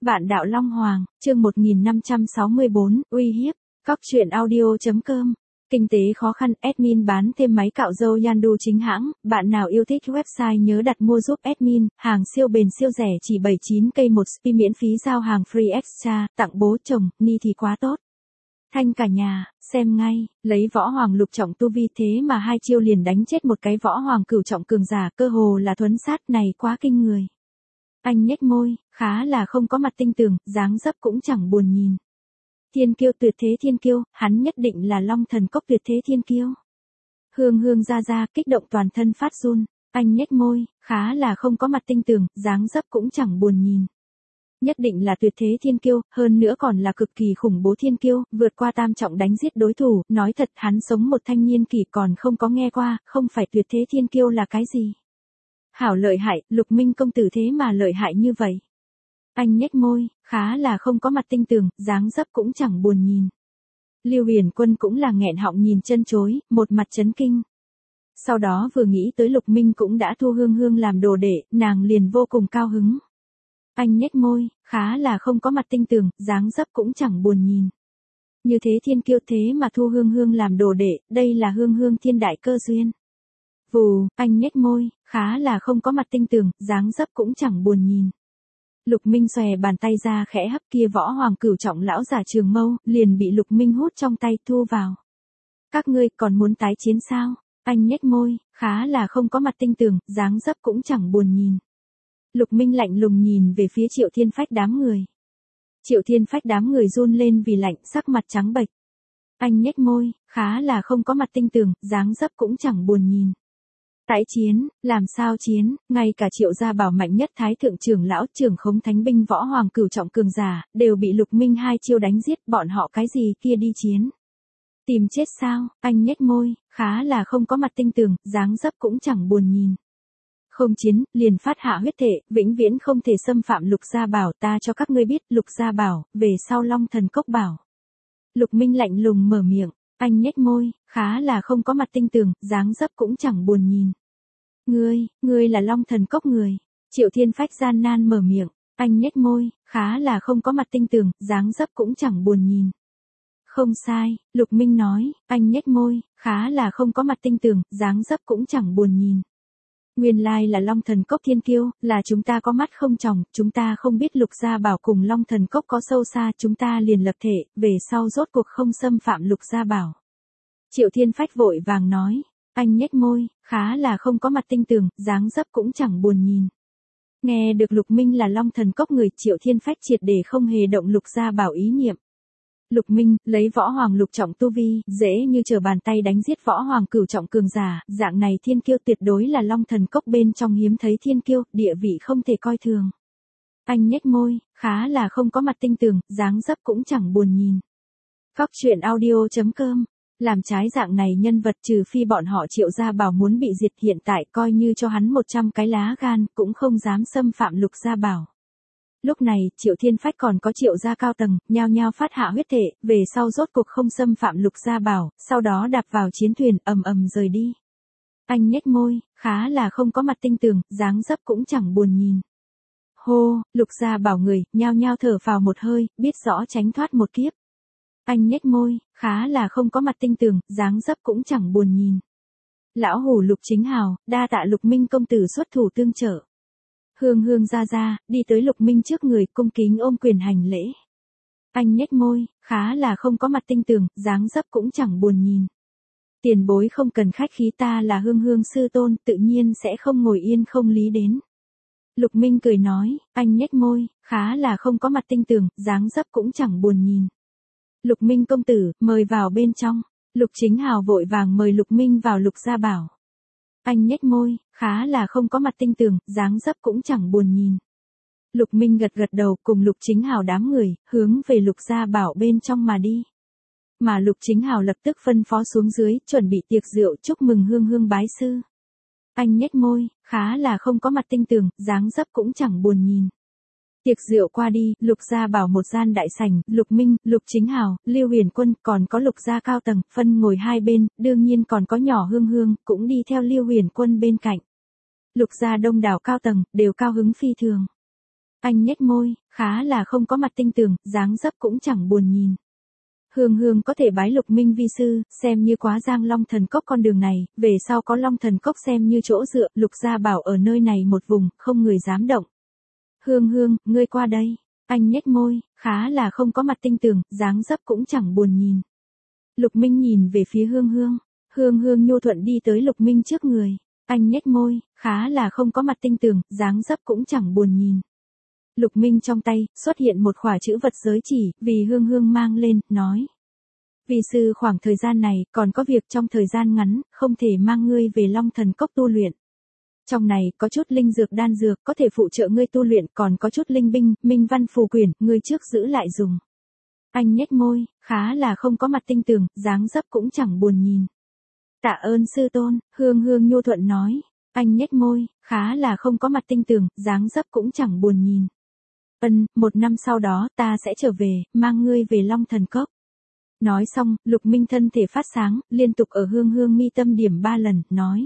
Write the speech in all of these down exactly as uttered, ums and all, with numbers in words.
Bạn đạo Long Hoàng, chương một nghìn năm trăm sáu mươi bốn, uy hiếp. Cóc truyện audio chấm com. Kinh tế khó khăn, admin bán thêm máy cạo râu Yandu chính hãng. Bạn nào yêu thích website nhớ đặt mua giúp admin. Hàng siêu bền siêu rẻ chỉ bảy mươi chín k một spi, miễn phí giao hàng free extra. Tặng bố chồng, ni thì quá tốt. Thanh cả nhà, xem ngay. Lấy võ hoàng lục trọng tu vi, thế mà hai chiêu liền đánh chết một cái võ hoàng cửu trọng cường giả, cơ hồ là thuấn sát, này quá kinh người. Anh nhếch môi, khá là không có mặt tinh tường, dáng dấp cũng chẳng buồn nhìn. Thiên kiêu, tuyệt thế thiên kiêu, hắn nhất định là Long Thần Cốc tuyệt thế thiên kiêu. Hương hương ra ra, kích động toàn thân phát run. Anh nhếch môi, khá là không có mặt tinh tường, dáng dấp cũng chẳng buồn nhìn. Nhất định là tuyệt thế thiên kiêu, hơn nữa còn là cực kỳ khủng bố thiên kiêu, vượt qua tam trọng đánh giết đối thủ. Nói thật, hắn sống một thanh niên kỷ còn không có nghe qua, không phải tuyệt thế thiên kiêu là cái gì. Hảo lợi hại, Lục Minh công tử thế mà lợi hại như vậy. Anh nhếch môi, khá là không có mặt tinh tường, dáng dấp cũng chẳng buồn nhìn. Lưu Huyền Quân cũng là nghẹn họng nhìn chân chối, một mặt chấn kinh. Sau đó vừa nghĩ tới Lục Minh cũng đã thu Hương Hương làm đồ đệ, nàng liền vô cùng cao hứng. Anh nhếch môi, khá là không có mặt tinh tường, dáng dấp cũng chẳng buồn nhìn. Như thế thiên kiêu thế mà thu Hương Hương làm đồ đệ, đây là Hương Hương thiên đại cơ duyên. Vù, anh nhếch môi, khá là không có mặt tinh tường, dáng dấp cũng chẳng buồn nhìn. Lục Minh xòe bàn tay ra khẽ hấp, kia võ hoàng cửu trọng lão giả trường mâu, liền bị Lục Minh hút trong tay thu vào. Các ngươi còn muốn tái chiến sao? Anh nhếch môi, khá là không có mặt tinh tường, dáng dấp cũng chẳng buồn nhìn. Lục Minh lạnh lùng nhìn về phía Triệu Thiên Phách đám người. Triệu Thiên Phách đám người run lên vì lạnh, sắc mặt trắng bệch. Anh nhếch môi, khá là không có mặt tinh tường, dáng dấp cũng chẳng buồn nhìn. Tái chiến, làm sao chiến, ngay cả Triệu gia bảo mạnh nhất thái thượng trưởng lão trưởng khống thánh binh võ hoàng cửu trọng cường giả, đều bị Lục Minh hai chiêu đánh giết, bọn họ cái gì kia đi chiến. Tìm chết sao? Anh nhếch môi, khá là không có mặt tinh tường, dáng dấp cũng chẳng buồn nhìn. Không chiến, liền phát hạ huyết thể, vĩnh viễn không thể xâm phạm Lục gia bảo, ta cho các ngươi biết, Lục gia bảo, về sau Long Thần Cốc bảo. Lục Minh lạnh lùng mở miệng, anh nhếch môi, khá là không có mặt tinh tường, dáng dấp cũng chẳng buồn nhìn. Ngươi, ngươi là Long Thần Cốc người. Triệu Thiên Phách gian nan mở miệng, anh nhếch môi, khá là không có mặt tinh tường, dáng dấp cũng chẳng buồn nhìn. Không sai, Lục Minh nói, anh nhếch môi, khá là không có mặt tinh tường, dáng dấp cũng chẳng buồn nhìn. Nguyên lai là Long Thần Cốc thiên kiêu, là chúng ta có mắt không tròng, chúng ta không biết Lục gia bảo cùng Long Thần Cốc có sâu xa, chúng ta liền lập thể, về sau rốt cuộc không xâm phạm Lục gia bảo. Triệu Thiên Phách vội vàng nói, anh nhếch môi, khá là không có mặt tinh tường, dáng dấp cũng chẳng buồn nhìn. Nghe được Lục Minh là Long Thần Cốc người, Triệu Thiên Phách triệt để không hề động Lục gia bảo ý niệm. Lục Minh, lấy võ hoàng lục trọng tu vi, dễ như trở bàn tay đánh giết võ hoàng cửu trọng cường giả, dạng này thiên kiêu tuyệt đối là Long Thần Cốc bên trong hiếm thấy thiên kiêu, địa vị không thể coi thường. Anh nhếch môi, khá là không có mặt tinh tường, dáng dấp cũng chẳng buồn nhìn. Cóc truyện audio chấm com. Làm trái dạng này nhân vật, trừ phi bọn họ Triệu gia bảo muốn bị diệt, hiện tại coi như cho hắn một trăm cái lá gan, cũng không dám xâm phạm Lục gia bảo. Lúc này, Triệu Thiên Phách còn có Triệu gia cao tầng, nhao nhao phát hạ huyết thể, về sau rốt cuộc không xâm phạm Lục gia bảo, sau đó đạp vào chiến thuyền, ầm ầm rời đi. Anh nhếch môi, khá là không có mặt tinh tường, dáng dấp cũng chẳng buồn nhìn. Hô, Lục gia bảo người, nhao nhao thở phào một hơi, biết rõ tránh thoát một kiếp. Anh nhếch môi, khá là không có mặt tinh tường, dáng dấp cũng chẳng buồn nhìn. Lão hủ Lục Chính Hào, đa tạ Lục Minh công tử xuất thủ tương trợ. Hương Hương ra ra, đi tới Lục Minh trước người, cung kính ôm quyền hành lễ. Anh nhếch môi, khá là không có mặt tinh tường, dáng dấp cũng chẳng buồn nhìn. Tiền bối không cần khách khí, ta là Hương Hương sư tôn, tự nhiên sẽ không ngồi yên không lý đến. Lục Minh cười nói, anh nhếch môi, khá là không có mặt tinh tường, dáng dấp cũng chẳng buồn nhìn. Lục Minh công tử, mời vào bên trong. Lục Chính Hào vội vàng mời Lục Minh vào Lục gia bảo. Anh nhếch môi, khá là không có mặt tinh tường, dáng dấp cũng chẳng buồn nhìn. Lục Minh gật gật đầu, cùng Lục Chính Hào đám người, hướng về Lục gia bảo bên trong mà đi. Mà Lục Chính Hào lập tức phân phó xuống dưới, chuẩn bị tiệc rượu chúc mừng Hương Hương bái sư. Anh nhếch môi, khá là không có mặt tinh tường, dáng dấp cũng chẳng buồn nhìn. Tiệc rượu qua đi, Lục gia bảo một gian đại sảnh, Lục Minh, Lục Chính Hào, Lưu Huyền Quân, còn có Lục gia cao tầng, phân ngồi hai bên, đương nhiên còn có nhỏ Hương Hương, cũng đi theo Lưu Huyền Quân bên cạnh. Lục gia đông đảo cao tầng, đều cao hứng phi thường. Anh nhếch môi, khá là không có mặt tinh tường, dáng dấp cũng chẳng buồn nhìn. Hương Hương có thể bái Lục Minh vi sư, xem như quá giang Long Thần Cốc con đường này, về sau có Long Thần Cốc xem như chỗ dựa, Lục gia bảo ở nơi này một vùng, không người dám động. Hương Hương, ngươi qua đây. Anh nhếch môi, khá là không có mặt tinh tường, dáng dấp cũng chẳng buồn nhìn. Lục Minh nhìn về phía Hương Hương. Hương Hương nhu thuận đi tới Lục Minh trước người. Anh nhếch môi, khá là không có mặt tinh tường, dáng dấp cũng chẳng buồn nhìn. Lục Minh trong tay, xuất hiện một khỏa chữ vật giới chỉ, vì Hương Hương mang lên, nói. Vi sư khoảng thời gian này, còn có việc trong thời gian ngắn, không thể mang ngươi về Long Thần Cốc tu luyện. Trong này, có chút linh dược đan dược, có thể phụ trợ ngươi tu luyện, còn có chút linh binh, minh văn phù quyển, ngươi trước giữ lại dùng. Anh nhếch môi, khá là không có mặt tinh tường, dáng dấp cũng chẳng buồn nhìn. Tạ ơn sư tôn, Hương Hương nhu thuận nói. Anh nhếch môi, khá là không có mặt tinh tường, dáng dấp cũng chẳng buồn nhìn. Ân, một năm sau đó, ta sẽ trở về, mang ngươi về Long Thần Cốc. Nói xong, Lục Minh thân thể phát sáng, liên tục ở Hương Hương mi tâm điểm ba lần, nói.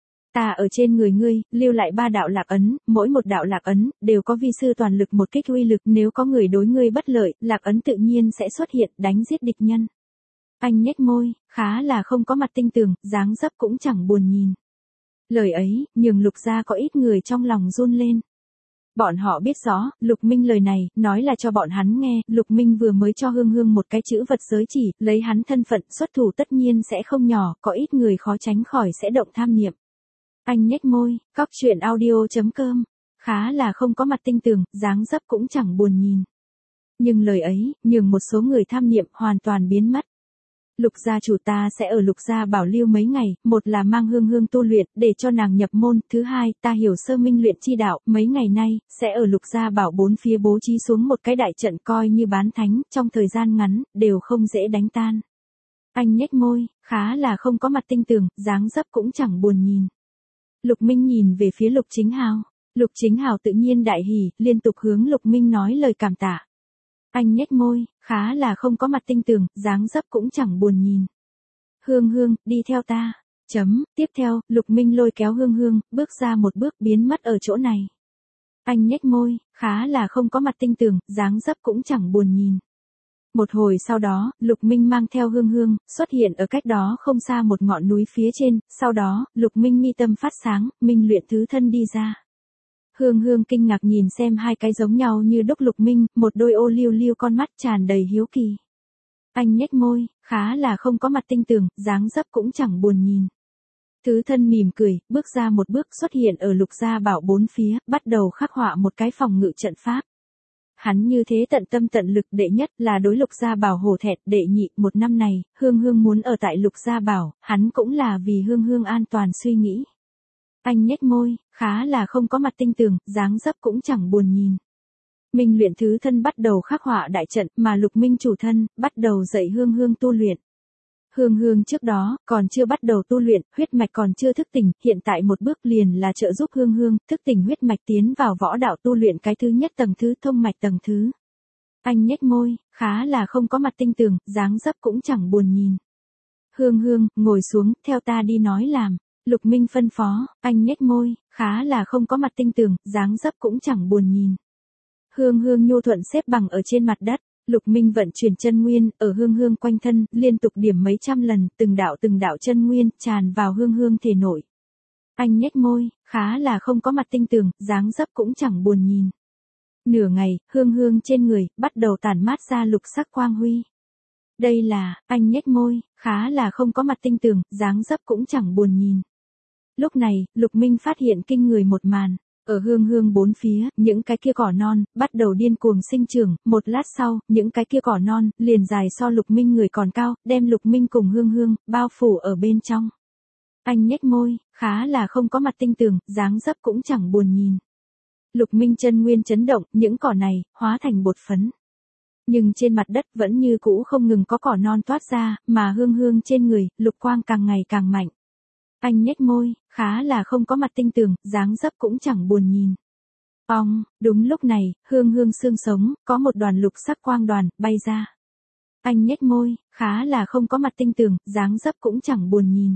Ta ở trên người ngươi, lưu lại ba đạo lạc ấn, mỗi một đạo lạc ấn, đều có vi sư toàn lực một kích uy lực, nếu có người đối ngươi bất lợi, lạc ấn tự nhiên sẽ xuất hiện, đánh giết địch nhân. Anh nhếch môi, khá là không có mặt tinh tường, dáng dấp cũng chẳng buồn nhìn. Lời ấy, nhường Lục gia có ít người trong lòng run lên. Bọn họ biết rõ, Lục Minh lời này, nói là cho bọn hắn nghe, Lục Minh vừa mới cho Hương Hương một cái chữ vật giới chỉ, lấy hắn thân phận, xuất thủ tất nhiên sẽ không nhỏ, có ít người khó tránh khỏi sẽ động tham niệm. Anh nhếch môi, cóc truyện audio chấm com, khá là không có mặt tinh tường, dáng dấp cũng chẳng buồn nhìn. Nhưng lời ấy, nhường một số người tham niệm hoàn toàn biến mất. Lục gia chủ ta sẽ ở Lục gia bảo lưu mấy ngày, một là mang Hương Hương tu luyện, để cho nàng nhập môn, thứ hai, ta hiểu sơ minh luyện chi đạo, mấy ngày nay, sẽ ở Lục gia bảo bốn phía bố trí xuống một cái đại trận coi như bán thánh, trong thời gian ngắn, đều không dễ đánh tan. Anh nhếch môi, khá là không có mặt tinh tường, dáng dấp cũng chẳng buồn nhìn. Lục Minh nhìn về phía Lục Chính Hào. Lục Chính Hào tự nhiên đại hỉ, liên tục hướng Lục Minh nói lời cảm tạ. Anh nhếch môi, khá là không có mặt tinh tường, dáng dấp cũng chẳng buồn nhìn. Hương Hương, đi theo ta. Chấm, tiếp theo, Lục Minh lôi kéo Hương Hương, bước ra một bước biến mất ở chỗ này. Anh nhếch môi, khá là không có mặt tinh tường, dáng dấp cũng chẳng buồn nhìn. Một hồi sau đó, Lục Minh mang theo Hương Hương, xuất hiện ở cách đó không xa một ngọn núi phía trên, sau đó, Lục Minh mi tâm phát sáng, minh luyện thứ thân đi ra. Hương Hương kinh ngạc nhìn xem hai cái giống nhau như đúc Lục Minh, một đôi ô liu liu con mắt tràn đầy hiếu kỳ. Anh nhếch môi, khá là không có mặt tinh tường, dáng dấp cũng chẳng buồn nhìn. Thứ thân mỉm cười, bước ra một bước xuất hiện ở Lục gia bảo bốn phía, bắt đầu khắc họa một cái phòng ngự trận pháp. Hắn như thế tận tâm tận lực, đệ nhất là đối Lục gia bảo hổ thẹn, đệ nhị, một năm này, Hương Hương muốn ở tại Lục gia bảo, hắn cũng là vì Hương Hương an toàn suy nghĩ. Anh nhếch môi, khá là không có mặt tinh tường, dáng dấp cũng chẳng buồn nhìn. Minh luyện thứ thân bắt đầu khắc họa đại trận, mà Lục Minh chủ thân, bắt đầu dạy Hương Hương tu luyện. Hương Hương trước đó, còn chưa bắt đầu tu luyện, huyết mạch còn chưa thức tỉnh, hiện tại một bước liền là trợ giúp Hương Hương, thức tỉnh huyết mạch tiến vào võ đạo tu luyện cái thứ nhất tầng thứ thông mạch tầng thứ. Anh nhếch môi, khá là không có mặt tinh tường, dáng dấp cũng chẳng buồn nhìn. Hương Hương, ngồi xuống, theo ta đi nói làm. Lục Minh phân phó, anh nhếch môi, khá là không có mặt tinh tường, dáng dấp cũng chẳng buồn nhìn. Hương Hương nhu thuận xếp bằng ở trên mặt đất. Lục Minh vận chuyển chân nguyên, ở Hương Hương quanh thân, liên tục điểm mấy trăm lần, từng đạo từng đạo chân nguyên, tràn vào Hương Hương thể nội. Anh nhếch môi, khá là không có mặt tinh tường, dáng dấp cũng chẳng buồn nhìn. Nửa ngày, Hương Hương trên người, bắt đầu tản mát ra lục sắc quang huy. Đây là, anh nhếch môi, khá là không có mặt tinh tường, dáng dấp cũng chẳng buồn nhìn. Lúc này, Lục Minh phát hiện kinh người một màn. Ở Hương Hương bốn phía, những cái kia cỏ non, bắt đầu điên cuồng sinh trưởng, một lát sau, những cái kia cỏ non, liền dài so Lục Minh người còn cao, đem Lục Minh cùng Hương Hương, bao phủ ở bên trong. Anh nhếch môi, khá là không có mặt tinh tường, dáng dấp cũng chẳng buồn nhìn. Lục Minh chân nguyên chấn động, những cỏ này, hóa thành bột phấn. Nhưng trên mặt đất vẫn như cũ không ngừng có cỏ non toát ra, mà Hương Hương trên người, lục quang càng ngày càng mạnh. Anh nhếch môi, khá là không có mặt tinh tường, dáng dấp cũng chẳng buồn nhìn. Ong, đúng lúc này, Hương Hương xương sống, có một đoàn lục sắc quang đoàn, bay ra. Anh nhếch môi, khá là không có mặt tinh tường, dáng dấp cũng chẳng buồn nhìn.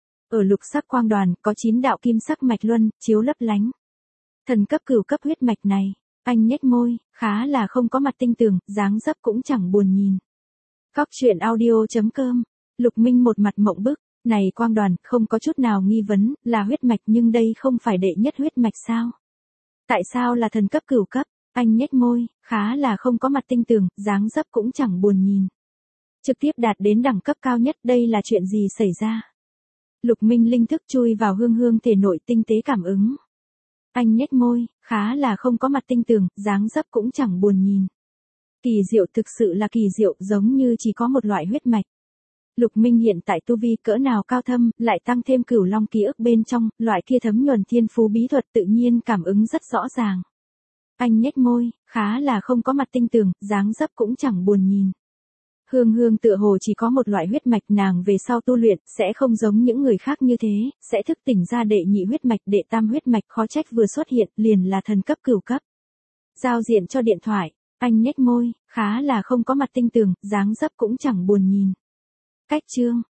Ở lục sắc quang đoàn, có chín đạo kim sắc mạch luân, chiếu lấp lánh. Thần cấp cửu cấp huyết mạch này, Anh nhếch môi, khá là không có mặt tinh tường, dáng dấp cũng chẳng buồn nhìn. Cóc truyện audio.com. Lục Minh một mặt mộng bức, này Quang Đoàn, không có chút nào nghi vấn, là huyết mạch nhưng đây không phải đệ nhất huyết mạch sao? Tại sao là thần cấp cửu cấp? Anh nhếch môi, khá là không có mặt tinh tường, dáng dấp cũng chẳng buồn nhìn. Trực tiếp đạt đến đẳng cấp cao nhất, đây là chuyện gì xảy ra? Lục Minh linh thức chui vào Hương Hương thể nội tinh tế cảm ứng. Anh nhếch môi, khá là không có mặt tinh tường, dáng dấp cũng chẳng buồn nhìn. Kỳ diệu, thực sự là kỳ diệu, giống như chỉ có một loại huyết mạch. Lục Minh hiện tại tu vi cỡ nào cao thâm, lại tăng thêm cửu long ký ức bên trong, loại kia thấm nhuần thiên phú bí thuật tự nhiên cảm ứng rất rõ ràng. Anh nhếch môi, khá là không có mặt tinh tường, dáng dấp cũng chẳng buồn nhìn. Hương Hương tựa hồ chỉ có một loại huyết mạch, nàng về sau tu luyện, sẽ không giống những người khác như thế, sẽ thức tỉnh ra đệ nhị huyết mạch, đệ tam huyết mạch, khó trách vừa xuất hiện, liền là thần cấp cửu cấp. Giao diện cho điện thoại, anh nhếch môi, khá là không có mặt tinh tường, dáng dấp cũng chẳng buồn nhìn. Cách chương.